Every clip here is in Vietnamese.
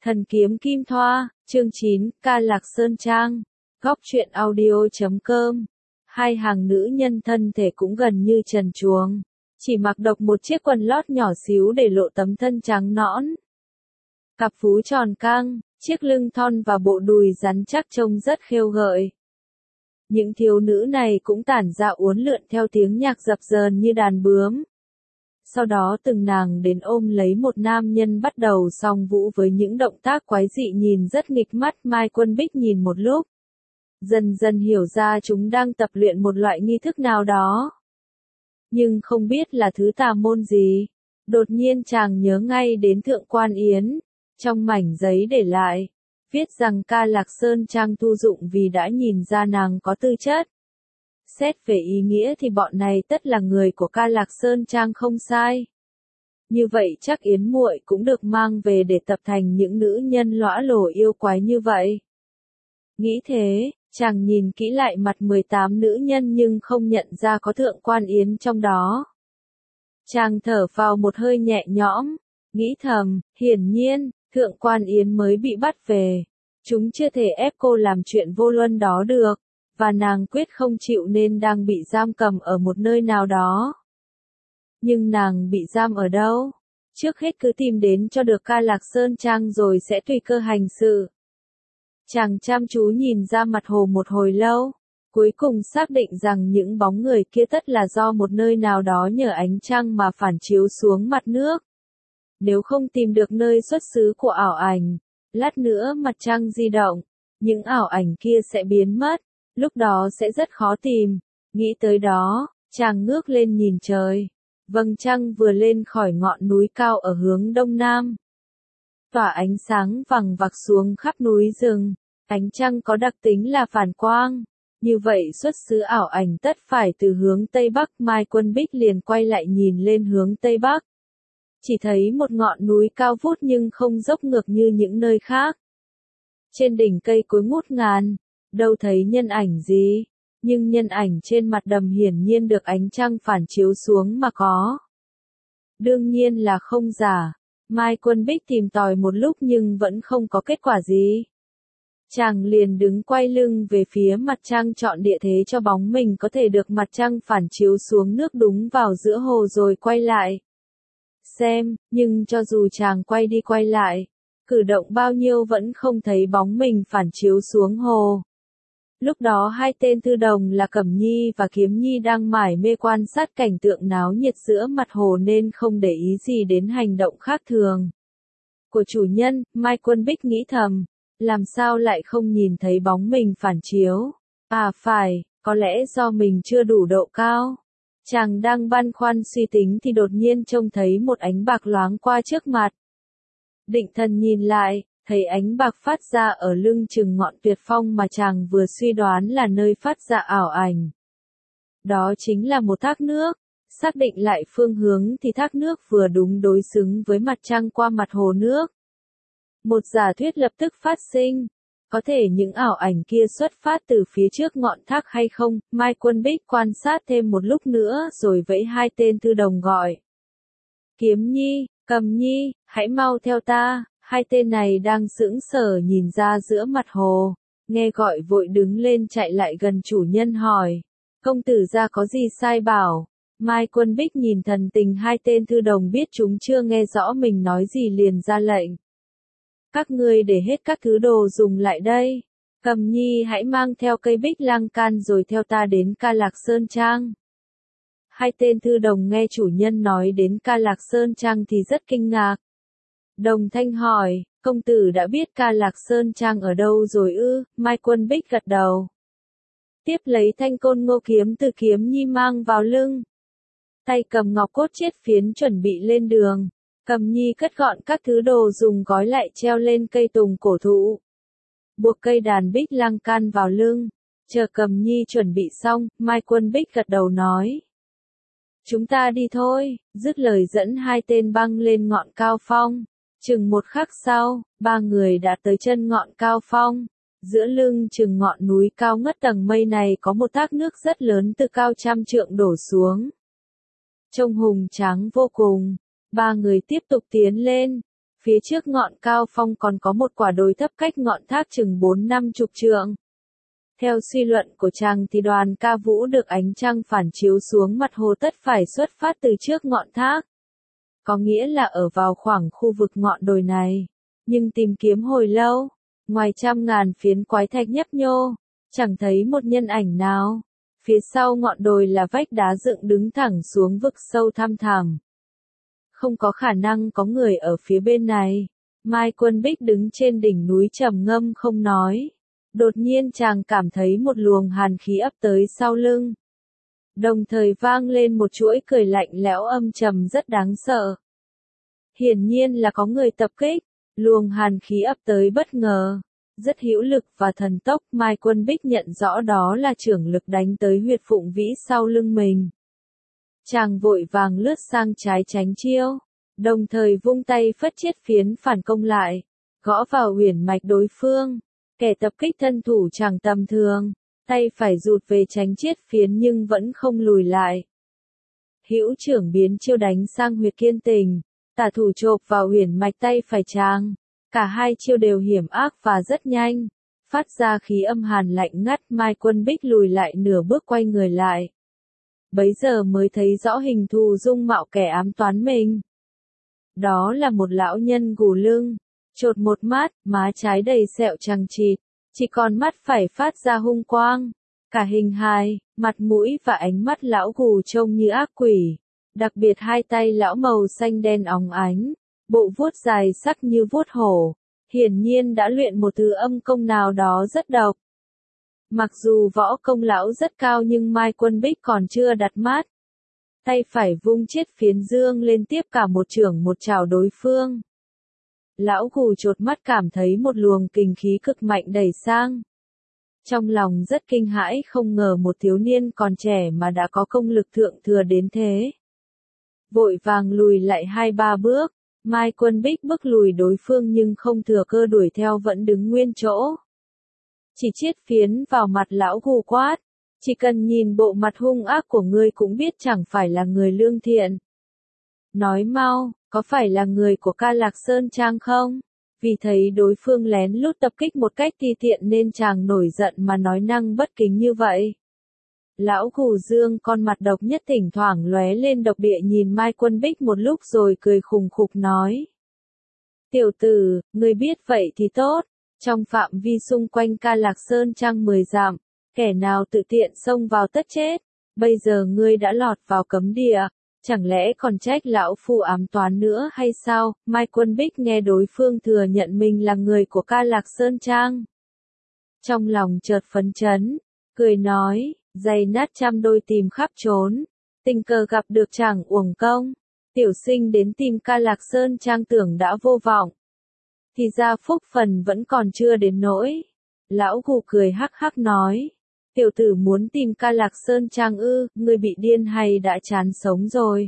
Thần kiếm Kim Thoa, chương 9, Ca Lạc Sơn Trang, góc truyện audio.com. Hai hàng nữ nhân thân thể cũng gần như trần truồng, chỉ mặc độc một chiếc quần lót nhỏ xíu để lộ tấm thân trắng nõn. Cặp vú tròn căng, chiếc lưng thon và bộ đùi rắn chắc trông rất khêu gợi. Những thiếu nữ này cũng tản ra uốn lượn theo tiếng nhạc dập dờn như đàn bướm. Sau đó từng nàng đến ôm lấy một nam nhân bắt đầu song vũ với những động tác quái dị nhìn rất nghịch mắt. Mai Quân Bích nhìn một lúc, dần dần hiểu ra chúng đang tập luyện một loại nghi thức nào đó. Nhưng không biết là thứ tà môn gì. Đột nhiên chàng nhớ ngay đến Thượng Quan Yến, trong mảnh giấy để lại, viết rằng Ca Lạc Sơn Trang thu dụng vì đã nhìn ra nàng có tư chất. Xét về ý nghĩa thì bọn này tất là người của Ca Lạc Sơn Trang không sai. Như vậy chắc Yến muội cũng được mang về để tập thành những nữ nhân lõa lồ yêu quái như vậy. Nghĩ thế, chàng nhìn kỹ lại mặt 18 nữ nhân nhưng không nhận ra có Thượng Quan Yến trong đó. Chàng thở vào một hơi nhẹ nhõm, nghĩ thầm, hiển nhiên, Thượng Quan Yến mới bị bắt về. Chúng chưa thể ép cô làm chuyện vô luân đó được, và nàng quyết không chịu nên đang bị giam cầm ở một nơi nào đó. Nhưng nàng bị giam ở đâu? Trước hết cứ tìm đến cho được Ca Lạc Sơn Trang rồi sẽ tùy cơ hành sự. Chàng chăm chú nhìn ra mặt hồ một hồi lâu, cuối cùng xác định rằng những bóng người kia tất là do một nơi nào đó nhờ ánh trăng mà phản chiếu xuống mặt nước. Nếu không tìm được nơi xuất xứ của ảo ảnh, lát nữa mặt trăng di động, những ảo ảnh kia sẽ biến mất, lúc đó sẽ rất khó tìm. Nghĩ tới đó, chàng ngước lên nhìn trời. Vầng trăng vừa lên khỏi ngọn núi cao ở hướng đông nam, tỏa ánh sáng vằng vặc xuống khắp núi rừng. Ánh trăng có đặc tính là phản quang, như vậy xuất xứ ảo ảnh tất phải từ hướng Tây Bắc. Mai Quân Bích liền quay lại nhìn lên hướng Tây Bắc. Chỉ thấy một ngọn núi cao vút nhưng không dốc ngược như những nơi khác. Trên đỉnh cây cối ngút ngàn, đâu thấy nhân ảnh gì, nhưng nhân ảnh trên mặt đầm hiển nhiên được ánh trăng phản chiếu xuống mà có. Đương nhiên là không giả. Mai Quân Bích tìm tòi một lúc nhưng vẫn không có kết quả gì. Chàng liền đứng quay lưng về phía mặt trăng chọn địa thế cho bóng mình có thể được mặt trăng phản chiếu xuống nước đúng vào giữa hồ rồi quay lại. Xem, nhưng cho dù chàng quay đi quay lại, cử động bao nhiêu vẫn không thấy bóng mình phản chiếu xuống hồ. Lúc đó hai tên thư đồng là Cẩm Nhi và Kiếm Nhi đang mải mê quan sát cảnh tượng náo nhiệt giữa mặt hồ nên không để ý gì đến hành động khác thường của chủ nhân. Mai Quân Bích nghĩ thầm, làm sao lại không nhìn thấy bóng mình phản chiếu? À phải, có lẽ do mình chưa đủ độ cao. Chàng đang băn khoăn suy tính thì đột nhiên trông thấy một ánh bạc loáng qua trước mặt. Định thần nhìn lại, thấy ánh bạc phát ra ở lưng chừng ngọn tuyệt phong mà chàng vừa suy đoán là nơi phát ra ảo ảnh. Đó chính là một thác nước. Xác định lại phương hướng thì thác nước vừa đúng đối xứng với mặt trăng qua mặt hồ nước. Một giả thuyết lập tức phát sinh. Có thể những ảo ảnh kia xuất phát từ phía trước ngọn thác hay không? Mai Quân Bích quan sát thêm một lúc nữa rồi vẫy hai tên thư đồng gọi. Kiếm Nhi, Cẩm Nhi, hãy mau theo ta. Hai tên này đang sững sờ nhìn ra giữa mặt hồ. Nghe gọi vội đứng lên chạy lại gần chủ nhân hỏi. Công tử gia có gì sai bảo? Mai Quân Bích nhìn thần tình hai tên thư đồng biết chúng chưa nghe rõ mình nói gì liền ra lệnh. Các ngươi để hết các thứ đồ dùng lại đây. Cẩm Nhi hãy mang theo cây bích lang can rồi theo ta đến Ca Lạc Sơn Trang. Hai tên thư đồng nghe chủ nhân nói đến Ca Lạc Sơn Trang thì rất kinh ngạc. Đồng thanh hỏi, công tử đã biết Ca Lạc Sơn Trang ở đâu rồi ư? Mai Quân Bích gật đầu. Tiếp lấy thanh côn ngô kiếm từ Kiếm Nhi mang vào lưng. Tay cầm ngọc cốt chiết phiến chuẩn bị lên đường. Cẩm Nhi cất gọn các thứ đồ dùng gói lại treo lên cây tùng cổ thụ. Buộc cây đàn bích lang can vào lưng. Chờ Cẩm Nhi chuẩn bị xong, Mai Quân Bích gật đầu nói. Chúng ta đi thôi, dứt lời dẫn hai tên băng lên ngọn cao phong. Chừng một khắc sau, ba người đã tới chân ngọn cao phong. Giữa lưng chừng ngọn núi cao ngất tầng mây này có một thác nước rất lớn từ cao trăm trượng đổ xuống. Trông hùng tráng vô cùng. Ba người tiếp tục tiến lên. Phía trước ngọn cao phong còn có một quả đồi thấp cách ngọn thác chừng 4-50 trượng. Theo suy luận của chàng thì đoàn ca vũ được ánh trăng phản chiếu xuống mặt hồ tất phải xuất phát từ trước ngọn thác. Có nghĩa là ở vào khoảng khu vực ngọn đồi này. Nhưng tìm kiếm hồi lâu, ngoài trăm ngàn phiến quái thạch nhấp nhô, chẳng thấy một nhân ảnh nào. Phía sau ngọn đồi là vách đá dựng đứng thẳng xuống vực sâu thăm thẳm. Không có khả năng có người ở phía bên này. Mai Quân Bích đứng trên đỉnh núi trầm ngâm không nói. Đột nhiên chàng cảm thấy một luồng hàn khí ập tới sau lưng. Đồng thời vang lên một chuỗi cười lạnh lẽo âm trầm rất đáng sợ. Hiển nhiên là có người tập kích. Luồng hàn khí ập tới bất ngờ, rất hữu lực và thần tốc. Mai Quân Bích nhận rõ đó là chưởng lực đánh tới huyệt phụng vĩ sau lưng mình. Chàng vội vàng lướt sang trái tránh chiêu, đồng thời vung tay phất chiết phiến phản công lại, gõ vào uyển mạch đối phương. Kẻ tập kích thân thủ chẳng tầm thường, tay phải rụt về tránh chiết phiến nhưng vẫn không lùi lại. Hữu trưởng biến chiêu đánh sang huyệt kiên tình, tả thủ chộp vào uyển mạch tay phải chàng. Cả hai chiêu đều hiểm ác và rất nhanh, phát ra khí âm hàn lạnh ngắt. Mai Quân Bích lùi lại nửa bước quay người lại. Bấy giờ mới thấy rõ hình thù dung mạo kẻ ám toán mình. Đó là một lão nhân gù lưng, chột một mắt, má trái đầy sẹo chằng chịt, chỉ còn mắt phải phát ra hung quang. Cả hình hài, mặt mũi và ánh mắt lão gù trông như ác quỷ. Đặc biệt hai tay lão màu xanh đen óng ánh, bộ vuốt dài sắc như vuốt hổ, hiển nhiên đã luyện một thứ âm công nào đó rất độc. Mặc dù võ công lão rất cao nhưng Mai Quân Bích còn chưa đặt mắt. Tay phải vung chiết phiến dương lên tiếp cả một chưởng một chảo đối phương. Lão gù chột mắt cảm thấy một luồng kình khí cực mạnh đẩy sang. Trong lòng rất kinh hãi, không ngờ một thiếu niên còn trẻ mà đã có công lực thượng thừa đến thế. Vội vàng lùi lại 2-3 bước, Mai Quân Bích bước lùi đối phương nhưng không thừa cơ đuổi theo, vẫn đứng nguyên chỗ. Chỉ chiết phiến vào mặt lão gù quát, chỉ cần nhìn bộ mặt hung ác của ngươi cũng biết chẳng phải là người lương thiện. Nói mau, có phải là người của Ca Lạc Sơn Trang không? Vì thấy đối phương lén lút tập kích một cách ti tiện nên chàng nổi giận mà nói năng bất kính như vậy. Lão gù dương con mặt độc nhất thỉnh thoảng lóe lên độc địa nhìn Mai Quân Bích một lúc rồi cười khùng khục nói. Tiểu tử, ngươi biết vậy thì tốt, trong phạm vi xung quanh Ca Lạc Sơn Trang 10 dặm, kẻ nào tự tiện xông vào tất chết, bây giờ ngươi đã lọt vào cấm địa, chẳng lẽ còn trách lão phu ám toán nữa hay sao? Mai Quân Bích nghe đối phương thừa nhận mình là người của Ca Lạc Sơn Trang. Trong lòng chợt phấn chấn, cười nói. Giày nát trăm đôi tìm khắp trốn, tình cờ gặp được chẳng uổng công. Tiểu sinh đến tìm Ca Lạc Sơn Trang tưởng đã vô vọng, thì ra phúc phần vẫn còn chưa đến nỗi. Lão gù cười hắc hắc nói, tiểu tử muốn tìm Ca Lạc Sơn Trang ư? Ngươi bị điên hay đã chán sống rồi?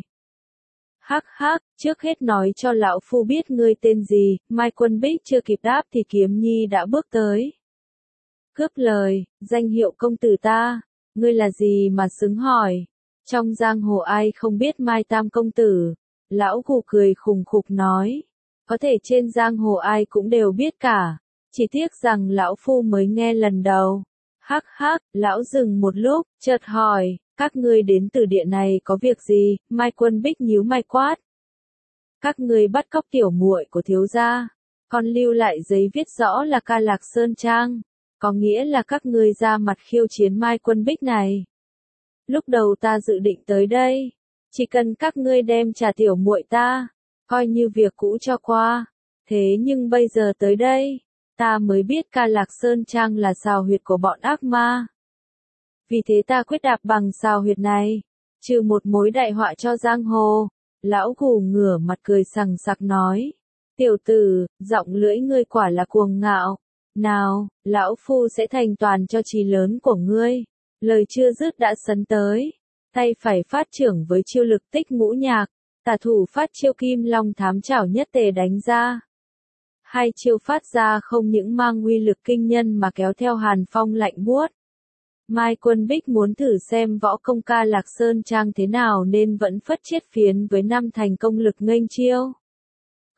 Hắc hắc, trước hết nói cho lão phu biết ngươi tên gì. Mai Quân Bích chưa kịp đáp thì Kiếm Nhi đã bước tới. Cướp lời, danh hiệu công tử ta. Ngươi là gì mà xứng hỏi? Trong giang hồ ai không biết Mai Tam công tử? Lão gù cười khùng khục nói. Có thể trên giang hồ ai cũng đều biết cả. Chỉ tiếc rằng lão phu mới nghe lần đầu. Hắc hắc, lão dừng một lúc, chợt hỏi, các ngươi đến từ địa này có việc gì? Mai Quân Bích nhíu mày quát. Các ngươi bắt cóc tiểu muội của thiếu gia, còn lưu lại giấy viết rõ là Ca Lạc Sơn Trang. Có nghĩa là các ngươi ra mặt khiêu chiến Mai Quân Bích này. Lúc đầu ta dự định tới đây, chỉ cần các ngươi đem trả tiểu muội ta, coi như việc cũ cho qua. Thế nhưng bây giờ tới đây, ta mới biết Ca Lạc Sơn Trang là sào huyệt của bọn ác ma. Vì thế ta quyết đạp bằng sào huyệt này, trừ một mối đại họa cho giang hồ. Lão gù ngửa mặt cười sằng sặc nói. Tiểu tử, giọng lưỡi ngươi quả là cuồng ngạo. Nào, lão phu sẽ thành toàn cho chí lớn của ngươi. Lời chưa dứt đã sấn tới. Tay phải phát trưởng với chiêu lực tích ngũ nhạc. Tả thủ phát chiêu kim long thám chảo nhất tề đánh ra. Hai chiêu phát ra không những mang uy lực kinh nhân mà kéo theo hàn phong lạnh buốt. Mai Quân Bích muốn thử xem võ công Ca Lạc Sơn Trang thế nào nên vẫn phất chiết phiến với năm thành công lực nghênh chiêu.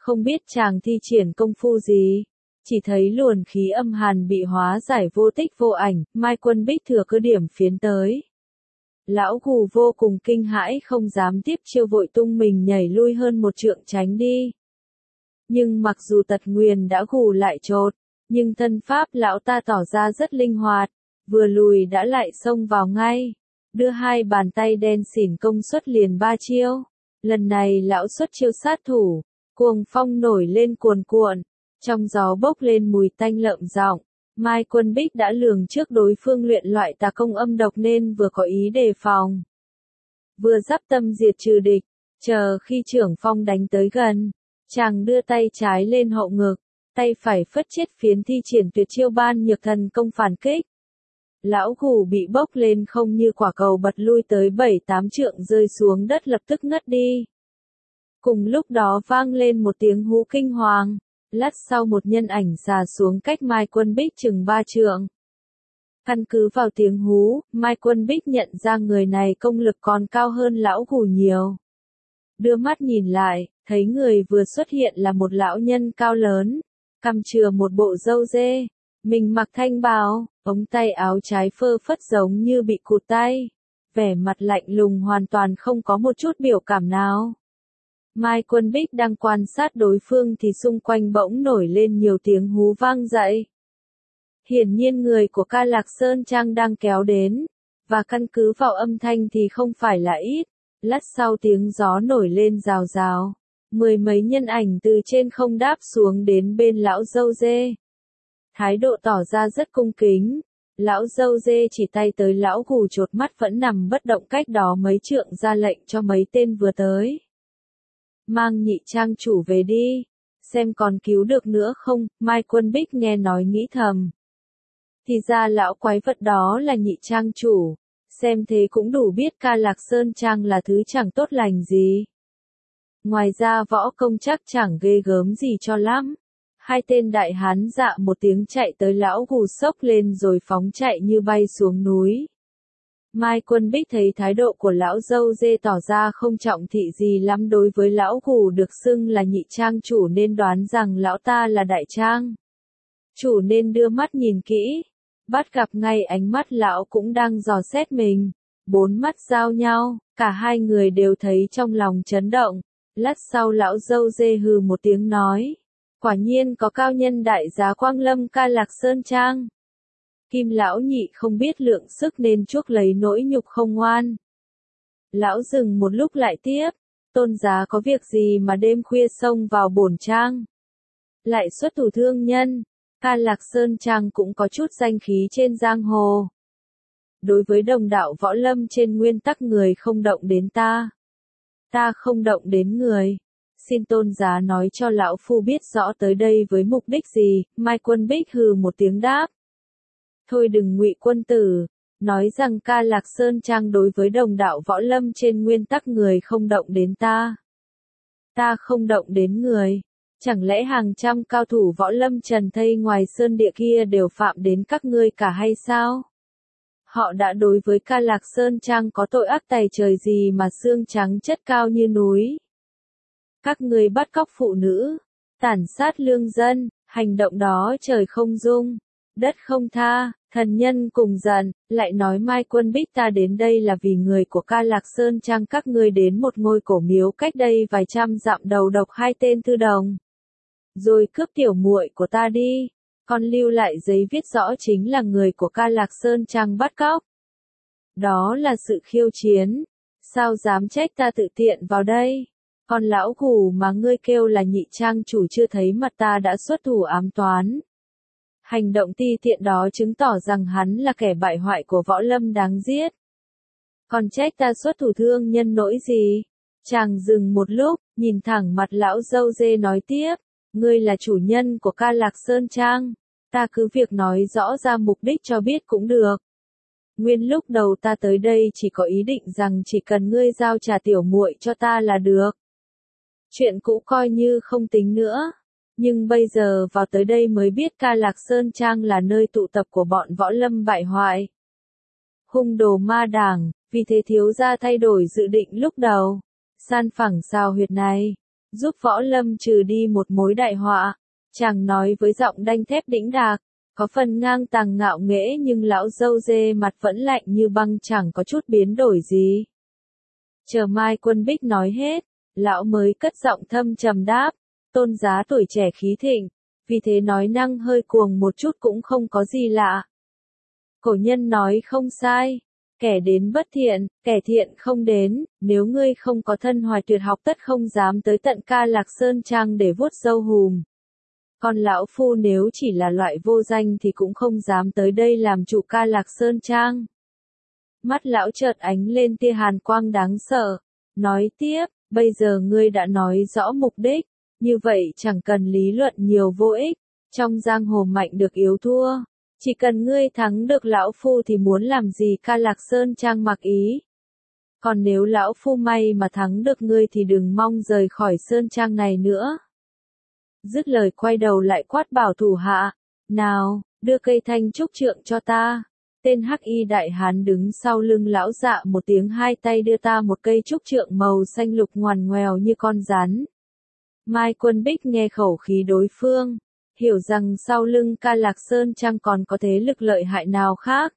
Không biết chàng thi triển công phu gì. Chỉ thấy luồn khí âm hàn bị hóa giải vô tích vô ảnh, Mai Quân Bích thừa cơ điểm phiến tới. Lão Gù vô cùng kinh hãi không dám tiếp chiêu vội tung mình nhảy lui hơn một trượng tránh đi. Nhưng mặc dù tật nguyền đã gù lại chột, nhưng thân pháp lão ta tỏ ra rất linh hoạt, vừa lùi đã lại xông vào ngay, đưa hai bàn tay đen xỉn công suất liền 3 chiêu. Lần này lão xuất chiêu sát thủ, cuồng phong nổi lên cuồn cuộn, trong gió bốc lên mùi tanh lợm giọng. Mai Quân Bích đã lường trước đối phương luyện loại tà công âm độc nên vừa có ý đề phòng, vừa dắp tâm diệt trừ địch. Chờ khi trưởng phong đánh tới gần, chàng đưa tay trái lên hậu ngực, tay phải phất chết phiến thi triển tuyệt chiêu ban nhược thần công phản kích. Lão Gù bị bốc lên không như quả cầu bật lui tới 7-8 trượng rơi xuống đất lập tức ngất đi. Cùng lúc đó vang lên một tiếng hú kinh hoàng, lát sau một nhân ảnh xà xuống cách Mai Quân Bích chừng 3 trượng. Căn cứ vào tiếng hú, Mai Quân Bích nhận ra người này công lực còn cao hơn lão Gù nhiều. Đưa mắt nhìn lại, thấy người vừa xuất hiện là một lão nhân cao lớn, cằm chừa một bộ râu dê, mình mặc thanh bào, ống tay áo trái phơ phất giống như bị cụt tay, vẻ mặt lạnh lùng hoàn toàn không có một chút biểu cảm nào. Mai Quân Bích đang quan sát đối phương thì xung quanh bỗng nổi lên nhiều tiếng hú vang dậy. Hiển nhiên người của Ca Lạc Sơn Trang đang kéo đến, và căn cứ vào âm thanh thì không phải là ít. Lát sau tiếng gió nổi lên rào rào, 10 mấy nhân ảnh từ trên không đáp xuống đến bên lão râu dê. Thái độ tỏ ra rất cung kính, lão râu dê chỉ tay tới lão Gù chột mắt vẫn nằm bất động cách đó mấy trượng ra lệnh cho mấy tên vừa tới. Mang nhị trang chủ về đi, xem còn cứu được nữa không. Mai Quân Bích nghe nói nghĩ thầm. Thì ra lão quái vật đó là nhị trang chủ. Xem thế cũng đủ biết Ca Lạc Sơn Trang là thứ chẳng tốt lành gì. Ngoài ra võ công chắc chẳng ghê gớm gì cho lắm. Hai tên đại hán dạ một tiếng chạy tới lão Gù sốc lên rồi phóng chạy như bay xuống núi. Mai Quân Bích thấy thái độ của lão dâu dê tỏ ra không trọng thị gì lắm đối với lão Gù được xưng là nhị trang chủ nên đoán rằng lão ta là đại trang chủ nên đưa mắt nhìn kỹ. Bắt gặp ngay ánh mắt lão cũng đang dò xét mình, 4 mắt giao nhau, cả hai người đều thấy trong lòng chấn động. Lát sau lão dâu dê hừ một tiếng nói, quả nhiên có cao nhân đại giá quang lâm Ca Lạc Sơn Trang. Kim lão nhị không biết lượng sức nên chuốc lấy nỗi nhục không ngoan. Lão dừng một lúc lại tiếp, tôn giá có việc gì mà đêm khuya xông vào bổn trang, lại xuất thủ thương nhân. Ca Lạc Sơn Trang cũng có chút danh khí trên giang hồ. Đối với đồng đạo võ lâm trên nguyên tắc người không động đến ta, ta không động đến người. Xin tôn giá nói cho lão phu biết rõ tới đây với mục đích gì. Mai Quân Bích hừ một tiếng đáp. Thôi đừng ngụy quân tử, nói rằng Ca Lạc Sơn Trang đối với đồng đạo võ lâm trên nguyên tắc người không động đến ta. Ta không động đến người. Chẳng lẽ hàng trăm cao thủ võ lâm trần thây ngoài sơn địa kia đều phạm đến các ngươi cả hay sao? Họ đã đối với Ca Lạc Sơn Trang có tội ác tày trời gì mà xương trắng chất cao như núi? Các ngươi bắt cóc phụ nữ, tàn sát lương dân, hành động đó trời không dung, đất không tha, thần nhân cùng giận. Lại nói Mai Quân Bích ta đến đây là vì người của Ca Lạc Sơn Trang các ngươi đến một ngôi cổ miếu cách đây vài trăm dặm đầu độc hai tên thư đồng. Rồi cướp tiểu muội của ta đi, còn lưu lại giấy viết rõ chính là người của Ca Lạc Sơn Trang bắt cóc. Đó là sự khiêu chiến, sao dám trách ta tự tiện vào đây? Còn lão Gù mà ngươi kêu là nhị trang chủ chưa thấy mặt ta đã xuất thủ ám toán. Hành động ti tiện đó chứng tỏ rằng hắn là kẻ bại hoại của võ lâm đáng giết. Còn trách ta xuất thủ thương nhân nỗi gì? Chàng dừng một lúc, nhìn thẳng mặt lão dâu dê nói tiếp. Ngươi là chủ nhân của Ca Lạc Sơn Trang, ta cứ việc nói rõ ra mục đích cho biết cũng được. Nguyên lúc đầu ta tới đây chỉ có ý định rằng chỉ cần ngươi giao trả tiểu muội cho ta là được. Chuyện cũ coi như không tính nữa. Nhưng bây giờ vào tới đây mới biết Ca Lạc Sơn Trang là nơi tụ tập của bọn võ lâm bại hoại. Hung đồ ma đảng, vì thế thiếu gia thay đổi dự định lúc đầu. San phẳng sao huyệt này. giúp võ lâm trừ đi một mối đại họa. Chàng nói với giọng đanh thép đĩnh đạc, có phần ngang tàng ngạo nghễ nhưng lão râu dê mặt vẫn lạnh như băng chẳng có chút biến đổi gì. Chờ Mai Quân Bích nói hết, lão mới cất giọng thâm trầm đáp, Tôn giá tuổi trẻ khí thịnh, vì thế nói năng hơi cuồng một chút cũng không có gì lạ. Cổ nhân nói không sai, kẻ đến bất thiện, kẻ thiện không đến, nếu ngươi không có thân hoài tuyệt học tất không dám tới tận Ca Lạc Sơn Trang để vuốt râu hùm. Còn lão phu nếu chỉ là loại vô danh thì cũng không dám tới đây làm chủ Ca Lạc Sơn Trang. Mắt lão chợt ánh lên tia hàn quang đáng sợ, nói tiếp, bây giờ ngươi đã nói rõ mục đích, như vậy chẳng cần lý luận nhiều vô ích, trong giang hồ mạnh được yếu thua, chỉ cần ngươi thắng được lão phu thì muốn làm gì Ca Lạc Sơn Trang mặc ý. Còn nếu lão phu may mà thắng được ngươi thì đừng mong rời khỏi Sơn Trang này nữa. Dứt lời quay đầu lại quát bảo thủ hạ, nào, đưa cây thanh trúc trượng cho ta. Tên hắc y đại hán đứng sau lưng lão dạ một tiếng hai tay đưa ta một cây trúc trượng màu xanh lục ngoằn ngoèo như con rắn. Mai Quân Bích nghe khẩu khí đối phương, hiểu rằng sau lưng Ca Lạc Sơn Trang còn có thế lực lợi hại nào khác.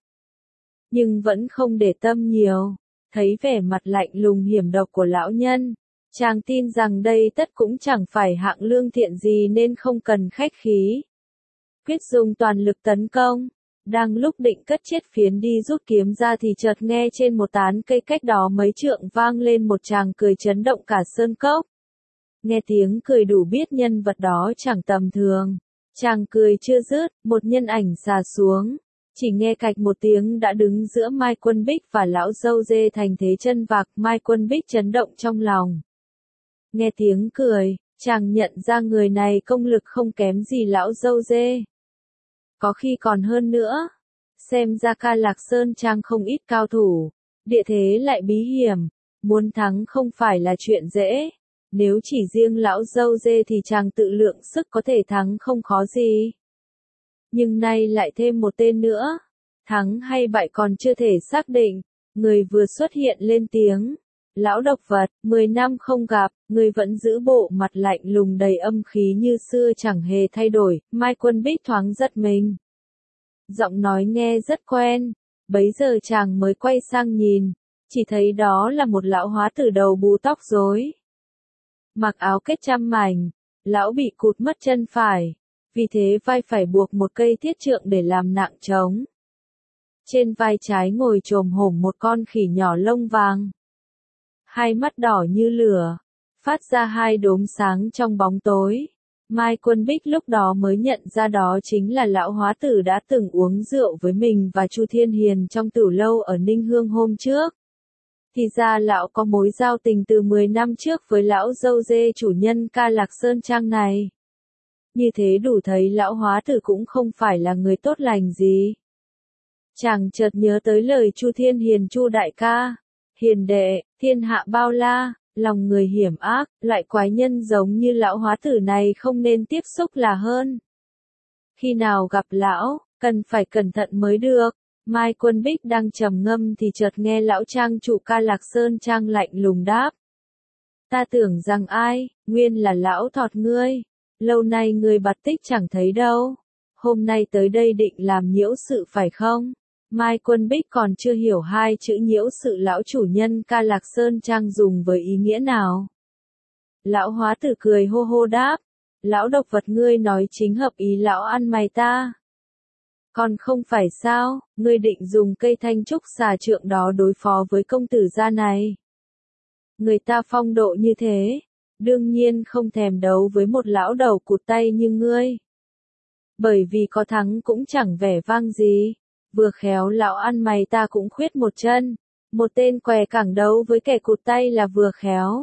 Nhưng vẫn không để tâm nhiều, thấy vẻ mặt lạnh lùng hiểm độc của lão nhân. Chàng tin rằng đây tất cũng chẳng phải hạng lương thiện gì nên không cần khách khí. Quyết dùng toàn lực tấn công. Đang lúc định cất chiết phiến đi rút kiếm ra thì chợt nghe trên một tán cây cách đó mấy trượng vang lên một tràng cười chấn động cả sơn cốc. Nghe tiếng cười đủ biết nhân vật đó chẳng tầm thường. Chàng cười chưa dứt, một nhân ảnh xà xuống. Chỉ nghe cạch một tiếng đã đứng giữa Mai Quân Bích và lão dâu dê thành thế chân vạc. Mai Quân Bích chấn động trong lòng. Nghe tiếng cười, chàng nhận ra người này công lực không kém gì lão dâu dê. Có khi còn hơn nữa. Xem ra Ca Lạc Sơn Trang không ít cao thủ, địa thế lại bí hiểm, muốn thắng không phải là chuyện dễ. Nếu chỉ riêng lão dâu dê thì chàng tự lượng sức có thể thắng không khó gì. Nhưng nay lại thêm một tên nữa, thắng hay bại còn chưa thể xác định, người vừa xuất hiện lên tiếng. Lão độc vật, 10 năm không gặp, người vẫn giữ bộ mặt lạnh lùng đầy âm khí như xưa chẳng hề thay đổi. Mai Quân Bích thoáng giật mình. Giọng nói nghe rất quen, bấy giờ chàng mới quay sang nhìn, chỉ thấy đó là một lão hóa tử đầu bù tóc rối. Mặc áo kết trăm mảnh, lão bị cụt mất chân phải, vì thế vai phải buộc một cây thiết trượng để làm nạng trống. Trên vai trái ngồi chồm hổm một con khỉ nhỏ lông vàng. Hai mắt đỏ như lửa, phát ra hai đốm sáng trong bóng tối. Mai Quân Bích lúc đó mới nhận ra đó chính là lão hóa tử đã từng uống rượu với mình và Chu Thiên Hiền trong tửu lâu ở Ninh Hương hôm trước. Thì ra lão có mối giao tình từ 10 năm trước với lão dâu dê chủ nhân Ca Lạc Sơn Trang này. Như thế đủ thấy lão hóa tử cũng không phải là người tốt lành gì. Chàng chợt nhớ tới lời Chu Thiên Hiền Chu đại ca. Hiền đệ, thiên hạ bao la, lòng người hiểm ác, loại quái nhân giống như lão hóa tử này không nên tiếp xúc là hơn. Khi nào gặp lão, cần phải cẩn thận mới được. Mai Quân Bích đang trầm ngâm thì chợt nghe lão trang chủ Ca Lạc Sơn Trang lạnh lùng đáp. Ta tưởng rằng ai, nguyên là lão thọt ngươi. Lâu nay ngươi bạt tích chẳng thấy đâu. Hôm nay tới đây định làm nhiễu sự phải không? Mai Quân Bích còn chưa hiểu hai chữ nhiễu sự lão chủ nhân Ca Lạc Sơn Trang dùng với ý nghĩa nào. Lão hóa tử cười hô hô đáp. Lão độc vật ngươi nói chính hợp ý lão ăn mày ta. Còn không phải sao, ngươi định dùng cây thanh trúc xà trượng đó đối phó với công tử gia này. Người ta phong độ như thế, đương nhiên không thèm đấu với một lão đầu cụt tay như ngươi. Bởi vì có thắng cũng chẳng vẻ vang gì. Vừa khéo lão ăn mày ta cũng khuyết một chân, một tên què cẳng đấu với kẻ cụt tay là vừa khéo.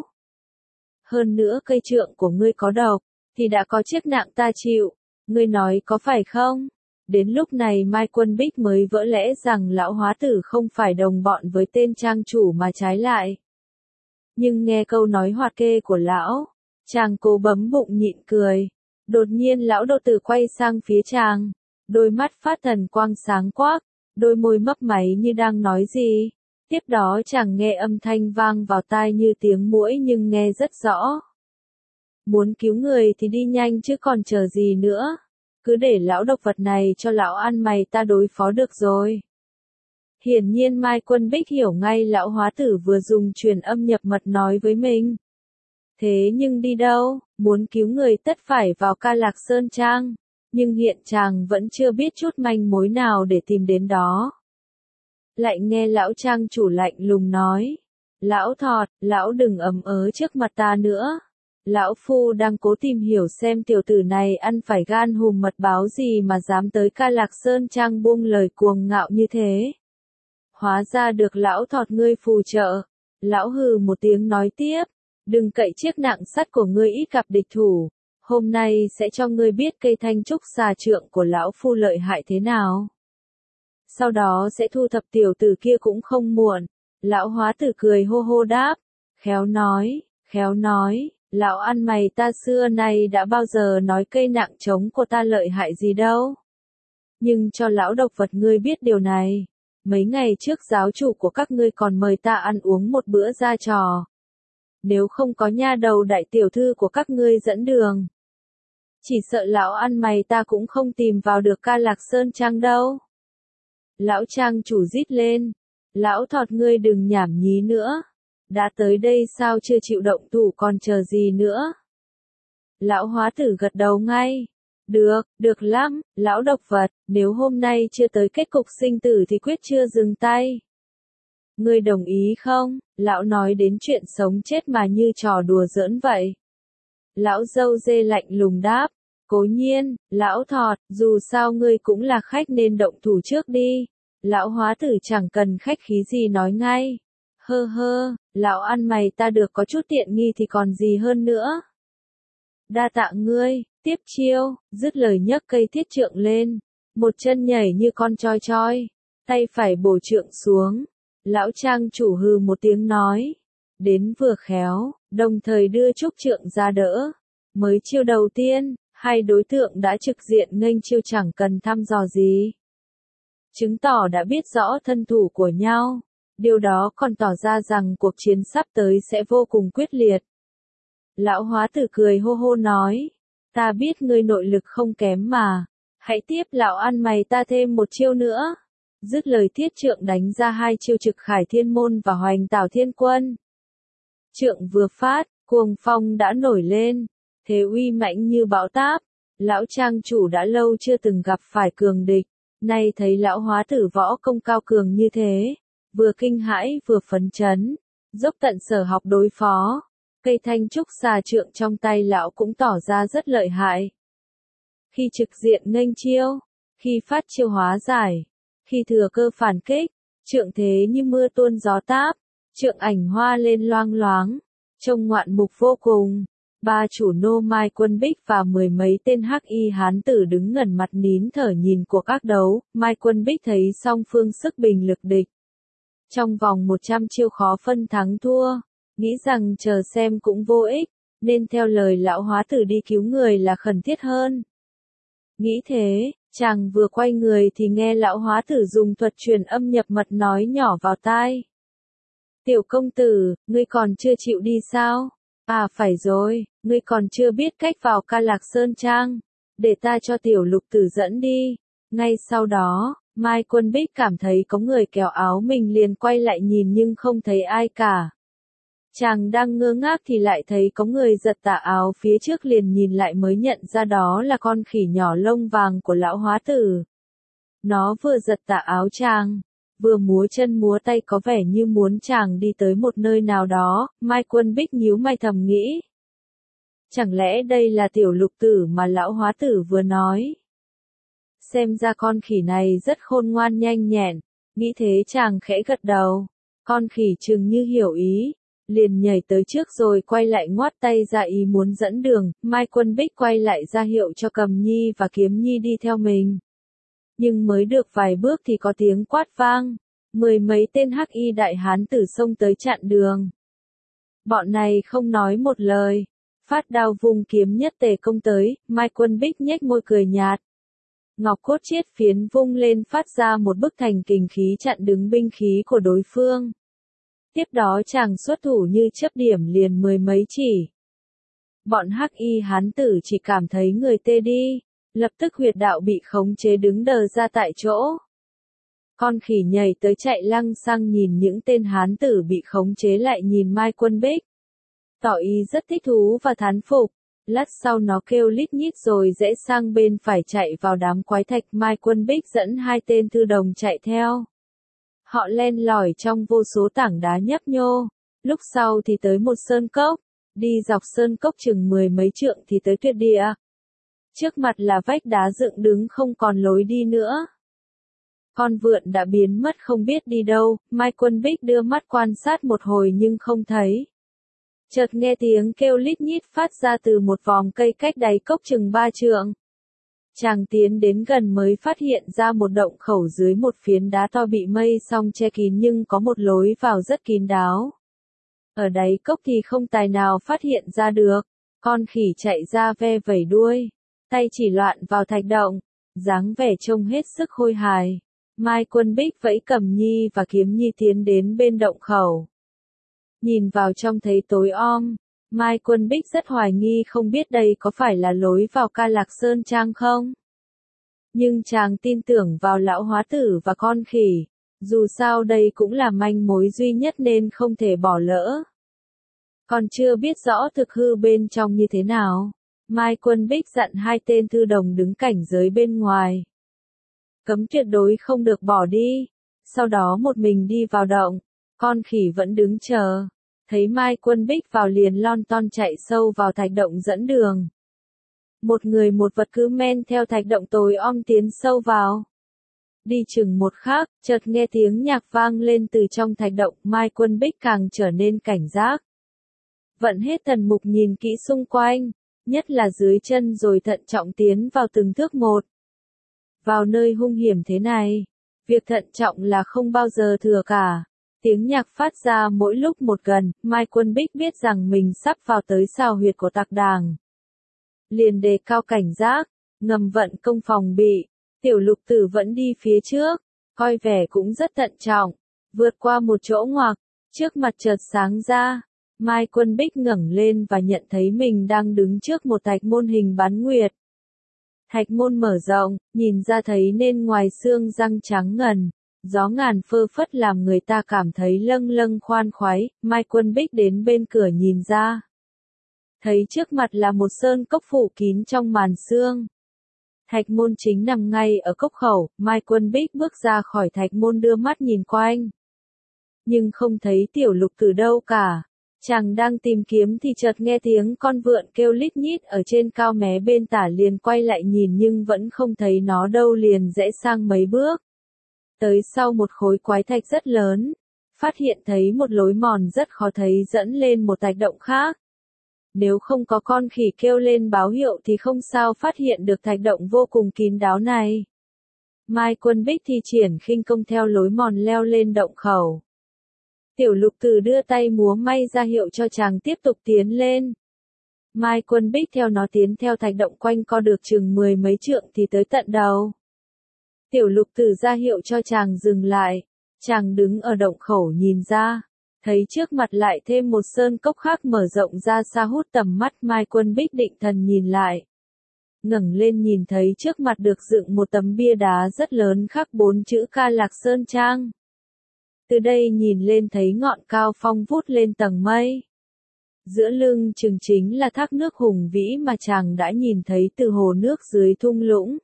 Hơn nữa cây trượng của ngươi có độc, thì đã có chiếc nạng ta chịu, ngươi nói có phải không? Đến lúc này Mai Quân Bích mới vỡ lẽ rằng lão hóa tử không phải đồng bọn với tên trang chủ mà trái lại. Nhưng nghe câu nói hoạt kê của lão, chàng cố bấm bụng nhịn cười. Đột nhiên lão độ tử quay sang phía chàng. Đôi mắt phát thần quang sáng quắc, đôi môi mấp máy như đang nói gì. Tiếp đó chàng nghe âm thanh vang vào tai như tiếng muỗi nhưng nghe rất rõ. Muốn cứu người thì đi nhanh chứ còn chờ gì nữa. Cứ để lão độc vật này cho lão ăn mày ta đối phó được rồi. Hiển nhiên Mai Quân Bích hiểu ngay lão hóa tử vừa dùng truyền âm nhập mật nói với mình. Thế nhưng đi đâu, muốn cứu người tất phải vào Ca Lạc Sơn Trang, nhưng hiện chàng vẫn chưa biết chút manh mối nào để tìm đến đó. Lại nghe lão trang chủ lạnh lùng nói, lão Thọt, lão đừng ầm ớ trước mặt ta nữa. Lão Phu đang cố tìm hiểu xem tiểu tử này ăn phải gan hùm mật báo gì mà dám tới Ca Lạc Sơn Trang buông lời cuồng ngạo như thế. Hóa ra được lão Thọt ngươi phù trợ. Lão hừ một tiếng nói tiếp, đừng cậy chiếc nạng sắt của ngươi ít gặp địch thủ. Hôm nay sẽ cho ngươi biết cây thanh trúc xà trượng của lão Phu lợi hại thế nào. Sau đó sẽ thu thập tiểu tử kia cũng không muộn. Lão hóa tử cười hô hô đáp, khéo nói, lão ăn mày ta xưa nay đã bao giờ nói cây nạng trống của ta lợi hại gì đâu. Nhưng cho lão độc vật ngươi biết điều này. Mấy ngày trước giáo chủ của các ngươi còn mời ta ăn uống một bữa ra trò. Nếu không có nha đầu đại tiểu thư của các ngươi dẫn đường, chỉ sợ lão ăn mày ta cũng không tìm vào được Ca Lạc Sơn Trang đâu. Lão trang chủ rít lên, lão Thọt ngươi đừng nhảm nhí nữa. Đã tới đây sao chưa chịu động thủ còn chờ gì nữa. Lão hóa tử gật đầu ngay. Được lắm, lão độc vật, nếu hôm nay chưa tới kết cục sinh tử thì quyết chưa dừng tay. Ngươi đồng ý không? Lão nói đến chuyện sống chết mà như trò đùa giỡn vậy. Lão dâu dê lạnh lùng đáp, cố nhiên, lão Thọt, dù sao ngươi cũng là khách nên động thủ trước đi. Lão hóa tử chẳng cần khách khí gì nói ngay. Lão ăn mày ta được có chút tiện nghi thì còn gì hơn nữa. Đa tạ ngươi, tiếp chiêu, dứt lời nhấc cây thiết trượng lên. Một chân nhảy như con choi choi, tay phải bổ trượng xuống. Lão trang chủ hừ một tiếng nói. Đến vừa khéo, đồng thời đưa trúc trượng ra đỡ. Mới chiêu đầu tiên, hai đối tượng đã trực diện nghênh chiêu chẳng cần thăm dò gì. Chứng tỏ đã biết rõ thân thủ của nhau. Điều đó còn tỏ ra rằng cuộc chiến sắp tới sẽ vô cùng quyết liệt. Lão hóa tử cười hô hô nói. Ta biết ngươi nội lực không kém mà. Hãy tiếp lão ăn mày ta thêm một chiêu nữa. Dứt lời thiết trượng đánh ra hai chiêu trực khải thiên môn và hoành tảo thiên quân. Trượng vừa phát, cuồng phong đã nổi lên. Thế uy mãnh như bão táp. Lão trang chủ đã lâu chưa từng gặp phải cường địch. Nay thấy lão hóa tử võ công cao cường như thế. Vừa kinh hãi vừa phấn chấn. Dốc tận sở học đối phó. Cây thanh trúc xà trượng trong tay lão cũng tỏ ra rất lợi hại. Khi trực diện nghênh chiêu, khi phát chiêu hóa giải, khi thừa cơ phản kích, trượng thế như mưa tuôn gió táp, trượng ảnh hoa lên loang loáng, trông ngoạn mục vô cùng. Ba chủ nô Mai Quân Bích và mười mấy tên hắc y hán tử đứng ngẩn mặt nín thở nhìn cuộc ác đấu. Mai Quân Bích thấy song phương sức bình lực địch. Trong vòng 100 chiêu khó phân thắng thua. Nghĩ rằng chờ xem cũng vô ích, nên theo lời lão hóa tử đi cứu người là khẩn thiết hơn. Nghĩ thế, chàng vừa quay người thì nghe lão hóa tử dùng thuật truyền âm nhập mật nói nhỏ vào tai. Tiểu công tử, ngươi còn chưa chịu đi sao? À phải rồi, ngươi còn chưa biết cách vào Ca Lạc Sơn Trang. Để ta cho tiểu lục tử dẫn đi. Ngay sau đó, Mai Quân Bích cảm thấy có người kéo áo mình liền quay lại nhìn nhưng không thấy ai cả. Chàng đang ngơ ngác thì lại thấy có người giật tà áo phía trước liền nhìn lại mới nhận ra đó là con khỉ nhỏ lông vàng của lão hóa tử. Nó vừa giật tà áo chàng, vừa múa chân múa tay có vẻ như muốn chàng đi tới một nơi nào đó. Mai Quân Bích nhíu mày thầm nghĩ. Chẳng lẽ đây là tiểu lục tử mà lão hóa tử vừa nói? Xem ra con khỉ này rất khôn ngoan nhanh nhẹn, nghĩ thế chàng khẽ gật đầu. Con khỉ chừng như hiểu ý. Liền nhảy tới trước rồi quay lại ngoắt tay ra ý muốn dẫn đường. Mai Quân Bích quay lại ra hiệu cho Cầm Nhi và Kiếm Nhi đi theo mình. Nhưng mới được vài bước thì có tiếng quát vang. Mười mấy tên hắc y đại hán tử xông tới chặn đường. Bọn này không nói một lời. Phát đao vung kiếm nhất tề công tới. Mai Quân Bích nhếch môi cười nhạt. Ngọc cốt chiết phiến vung lên phát ra một bức thành kình khí chặn đứng binh khí của đối phương. Tiếp đó chàng xuất thủ như chớp điểm liền mười mấy chỉ. Bọn hắc y hán tử chỉ cảm thấy người tê đi, lập tức huyệt đạo bị khống chế đứng đờ ra tại chỗ. Con khỉ nhảy tới chạy lăng xăng nhìn những tên hán tử bị khống chế lại nhìn Mai Quân Bích. Tỏ ý rất thích thú và thán phục. Lát sau nó kêu lít nhít rồi rẽ sang bên phải chạy vào đám quái thạch. Mai Quân Bích dẫn hai tên thư đồng chạy theo. Họ len lỏi trong vô số tảng đá nhấp nhô. Lúc sau thì tới một sơn cốc. Đi dọc sơn cốc chừng 10 mấy trượng thì tới tuyệt địa. Trước mặt là vách đá dựng đứng không còn lối đi nữa. Con vượn đã biến mất không biết đi đâu. Mai Quân Bích đưa mắt quan sát một hồi nhưng không thấy. Chợt nghe tiếng kêu lít nhít phát ra từ một vòng cây cách đáy cốc chừng 3 trượng. Chàng tiến đến gần mới phát hiện ra một động khẩu dưới một phiến đá to bị mây song che kín nhưng có một lối vào rất kín đáo. Ở đáy cốc thì không tài nào phát hiện ra được. Con khỉ chạy ra ve vẩy đuôi, tay chỉ loạn vào thạch động, dáng vẻ trông hết sức khôi hài. Mai Quân Bích vẫy cầm nhi và kiếm nhi tiến đến bên động khẩu. Nhìn vào trong thấy tối om, Mai Quân Bích rất hoài nghi không biết đây có phải là lối vào Ca Lạc Sơn Trang không. Nhưng chàng tin tưởng vào lão hóa tử và con khỉ, dù sao đây cũng là manh mối duy nhất nên không thể bỏ lỡ. Còn chưa biết rõ thực hư bên trong như thế nào, Mai Quân Bích dặn hai tên thư đồng đứng cảnh giới bên ngoài. Cấm tuyệt đối không được bỏ đi, sau đó một mình đi vào động, con khỉ vẫn đứng chờ. Thấy Mai Quân Bích vào liền lon ton chạy sâu vào thạch động dẫn đường. Một người một vật cứ men theo thạch động tối om tiến sâu vào. Đi chừng một khắc, chợt nghe tiếng nhạc vang lên từ trong thạch động. Mai Quân Bích càng trở nên cảnh giác. Vận hết thần mục nhìn kỹ xung quanh, nhất là dưới chân rồi thận trọng tiến vào từng thước một. Vào nơi hung hiểm thế này, việc thận trọng là không bao giờ thừa cả. Tiếng nhạc phát ra mỗi lúc một gần, Mai Quân Bích biết rằng mình sắp vào tới xào huyệt của tặc đàng. Liền đề cao cảnh giác, ngầm vận công phòng bị. Tiểu Lục Tử vẫn đi phía trước, coi vẻ cũng rất thận trọng. Vượt qua một chỗ ngoặc, trước mặt chợt sáng ra. Mai Quân Bích ngẩng lên và nhận thấy mình đang đứng trước một thạch môn hình bán nguyệt. Thạch môn mở rộng, nhìn ra thấy nên ngoài xương răng trắng ngần. Gió ngàn phơ phất làm người ta cảm thấy lâng lâng khoan khoái. Mai Quân Bích đến bên cửa nhìn ra. Thấy trước mặt là một sơn cốc phủ kín trong màn sương. Thạch môn chính nằm ngay ở cốc khẩu. Mai Quân Bích bước ra khỏi thạch môn đưa mắt nhìn quanh. Nhưng không thấy Tiểu Lục Tử đâu cả. Chàng đang tìm kiếm thì chợt nghe tiếng con vượn kêu lít nhít ở trên cao mé bên tả, liền quay lại nhìn nhưng vẫn không thấy nó đâu, liền rẽ sang mấy bước. Tới sau một khối quái thạch rất lớn, phát hiện thấy một lối mòn rất khó thấy dẫn lên một thạch động khác. Nếu không có con khỉ kêu lên báo hiệu thì không sao phát hiện được thạch động vô cùng kín đáo này. Mai Quân Bích thi triển khinh công theo lối mòn leo lên động khẩu. Tiểu Lục Tử đưa tay múa may ra hiệu cho chàng tiếp tục tiến lên. Mai Quân Bích theo nó tiến theo thạch động quanh co được chừng 10 mấy trượng thì tới tận đầu. Tiểu Lục Tử ra hiệu cho chàng dừng lại. Chàng đứng ở động khẩu nhìn ra, thấy trước mặt lại thêm một sơn cốc khác mở rộng ra xa hút tầm mắt. Mai Quân Bích định thần nhìn lại. Ngẩng lên nhìn thấy trước mặt được dựng một tấm bia đá rất lớn khắc 4 chữ Ca Lạc Sơn Trang. Từ đây nhìn lên thấy ngọn cao phong vút lên tầng mây. Giữa lưng chừng chính là thác nước hùng vĩ mà chàng đã nhìn thấy từ hồ nước dưới thung lũng.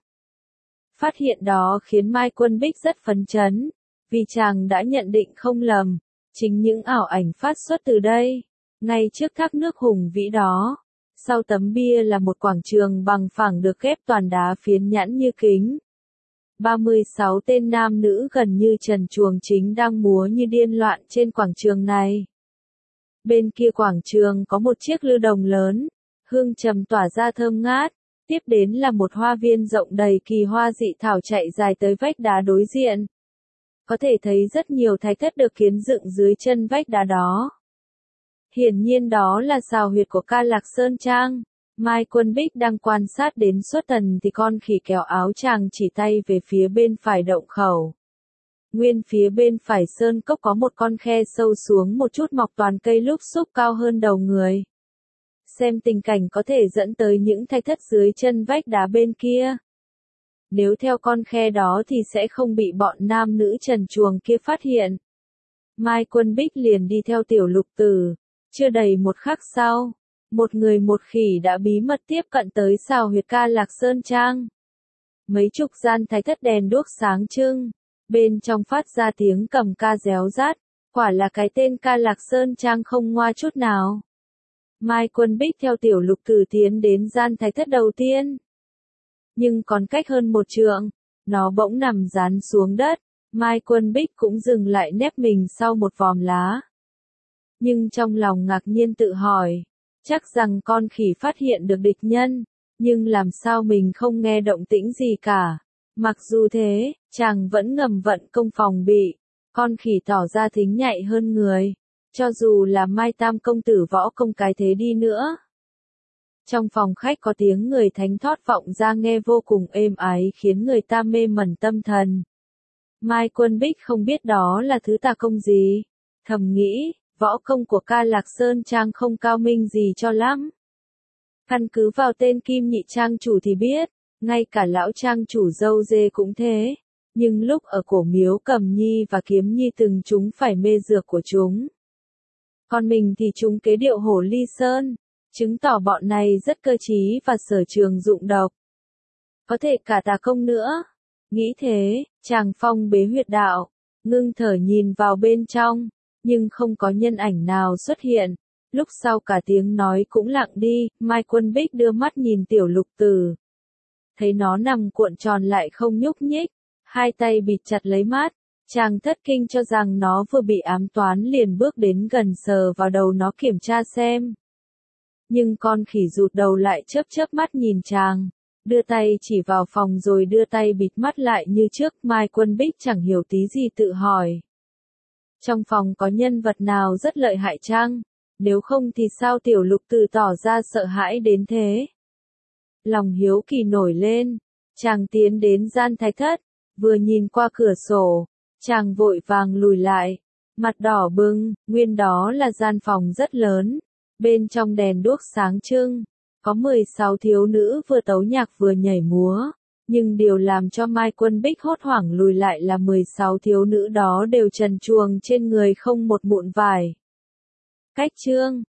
Phát hiện đó khiến Mai Quân Bích rất phấn chấn, vì chàng đã nhận định không lầm, chính những ảo ảnh phát xuất từ đây. Ngay trước thác nước hùng vĩ đó, sau tấm bia là một quảng trường bằng phẳng được ghép toàn đá phiến nhẵn như kính. 36 tên nam nữ gần như trần truồng chính đang múa như điên loạn trên quảng trường này. Bên kia quảng trường có một chiếc lư đồng lớn, hương trầm tỏa ra thơm ngát. Tiếp đến là một hoa viên rộng đầy kỳ hoa dị thảo chạy dài tới vách đá đối diện. Có thể thấy rất nhiều thạch thất được kiến dựng dưới chân vách đá đó. Hiển nhiên đó là xào huyệt của Ca Lạc Sơn Trang. Mai Quân Bích đang quan sát đến xuất thần thì con khỉ kéo áo chàng chỉ tay về phía bên phải động khẩu. Nguyên phía bên phải sơn cốc có một con khe sâu xuống một chút mọc toàn cây lúc xúc cao hơn đầu người. xem tình cảnh có thể dẫn tới những thạch thất dưới chân vách đá bên kia. Nếu theo con khe đó thì sẽ không bị bọn nam nữ trần truồng kia phát hiện. Mai Quân Bích liền đi theo Tiểu Lục Tử. Chưa đầy một khắc sau, một người một khỉ đã bí mật tiếp cận tới xào huyệt Ca Lạc Sơn Trang. Mấy chục gian thái thất đèn đuốc sáng trưng, bên trong phát ra tiếng cầm ca réo rát, quả là cái tên Ca Lạc Sơn Trang không ngoa chút nào. Mai Quân Bích theo Tiểu Lục Tử tiến đến gian thái thất đầu tiên. Nhưng còn cách hơn một trượng, nó bỗng nằm dán xuống đất, Mai Quân Bích cũng dừng lại nép mình sau một vòm lá. Nhưng trong lòng ngạc nhiên tự hỏi, chắc rằng con khỉ phát hiện được địch nhân, nhưng làm sao mình không nghe động tĩnh gì cả. Mặc dù thế, chàng vẫn ngầm vận công phòng bị, con khỉ tỏ ra thính nhạy hơn người, cho dù là Mai Tam công tử võ công cái thế đi nữa. Trong phòng khách có tiếng người thánh thót vọng ra nghe vô cùng êm ái khiến người ta mê mẩn tâm thần. Mai Quân Bích không biết đó là thứ tà công gì, thầm nghĩ, võ công của Ca Lạc Sơn Trang không cao minh gì cho lắm. Căn cứ vào tên Kim Nhị Trang chủ thì biết, ngay cả lão trang chủ dâu dê cũng thế, nhưng lúc ở cổ miếu Cầm Nhi và Kiếm Nhi từng chúng phải mê dược của chúng. Còn mình thì chúng kế điệu Hổ Ly Sơn, chứng tỏ bọn này rất cơ trí và sở trường dụng độc. Có thể cả tà công nữa. Nghĩ thế, chàng phong bế huyệt đạo, ngưng thở nhìn vào bên trong, nhưng không có nhân ảnh nào xuất hiện. Lúc sau cả tiếng nói cũng lặng đi, Mai Quân Bích đưa mắt nhìn Tiểu Lục Tử. Thấy nó nằm cuộn tròn lại không nhúc nhích, hai tay bịt chặt lấy mắt, chàng thất kinh cho rằng nó vừa bị ám toán liền bước đến gần sờ vào đầu nó kiểm tra xem. Nhưng con khỉ rụt đầu lại chớp chớp mắt nhìn chàng, đưa tay chỉ vào phòng rồi đưa tay bịt mắt lại như trước. Mai Quân Bích chẳng hiểu tí gì tự hỏi. Trong phòng có nhân vật nào rất lợi hại chăng? Nếu không thì sao Tiểu Lục Tử tỏ ra sợ hãi đến thế? Lòng hiếu kỳ nổi lên, chàng tiến đến gian thái thất, vừa nhìn qua cửa sổ, chàng vội vàng lùi lại, mặt đỏ bừng, nguyên đó là gian phòng rất lớn, bên trong đèn đuốc sáng trưng, có 16 thiếu nữ vừa tấu nhạc vừa nhảy múa, nhưng điều làm cho Mai Quân Bích hốt hoảng lùi lại là 16 thiếu nữ đó đều trần truồng trên người không một mụn vải. Cách chương